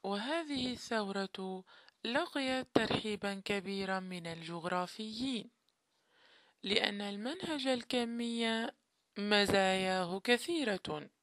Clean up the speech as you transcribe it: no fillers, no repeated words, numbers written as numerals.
وهذه الثورة لقيت ترحيبا كبيرا من الجغرافيين، لأن المنهج الكمي مزاياه كثيرة،